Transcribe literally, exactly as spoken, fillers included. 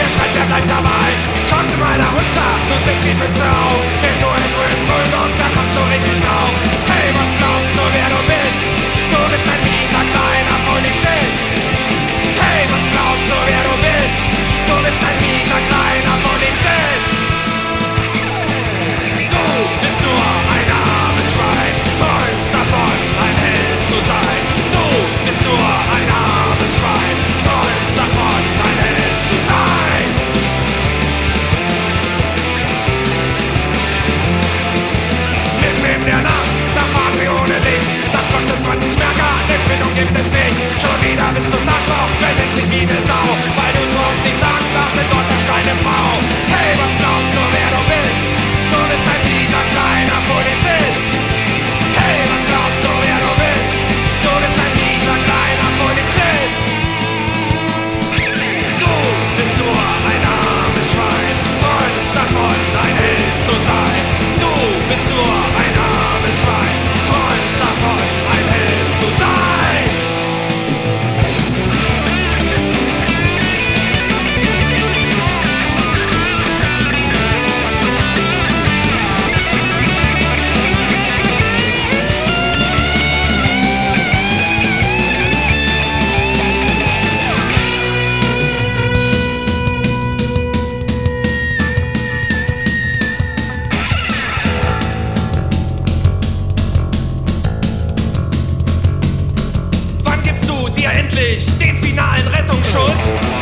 der schreit, der bleibt dabei. Komm zu meiner runter, du setzt die Mütze auf, denn nur in grünen Bullen und da kommst du richtig drauf. Hey, was glaubst du, wer du bist? Du bist ein mieser kleiner Polizist. Hey, was glaubst du, wer du bist? Du bist ein mieser kleiner Polizist. Du bist nur ein armes Schwein, träumst davon, ein Held zu sein. Du bist nur ein armes Schwein, träumst davon, ein Held zu sein. Mitten in der Nacht, da fahren wir ohne Licht. Das kostet zwanzig Merker, Empfindung gibt es nicht. Schon wieder bist du Arschloch, benimmt sich wie ne Sau, weil du so oft nicht sagen darfst, mit Gott der Steine Frau. Hey, was glaubst du, wer du bist? Du bist ein mieser kleiner Polizist. Hey, was glaubst du, wer du bist? Du bist ein mieser kleiner Polizist. Du bist nur ein armes Schwein, träumst davon, ein Held zu sein. Du bist nur ein armes Schwein, träumst davon, ein Held zu sein. Wann gibst du dir endlich den finalen Rettungsschuss?